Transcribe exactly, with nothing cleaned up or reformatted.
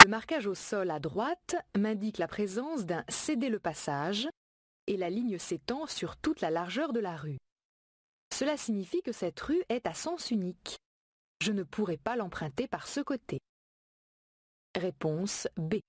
Le marquage au sol à droite m'indique la présence d'un cédez-le-passage et la ligne s'étend sur toute la largeur de la rue. Cela signifie que cette rue est à sens unique. Je ne pourrai pas l'emprunter par ce côté. Réponse B.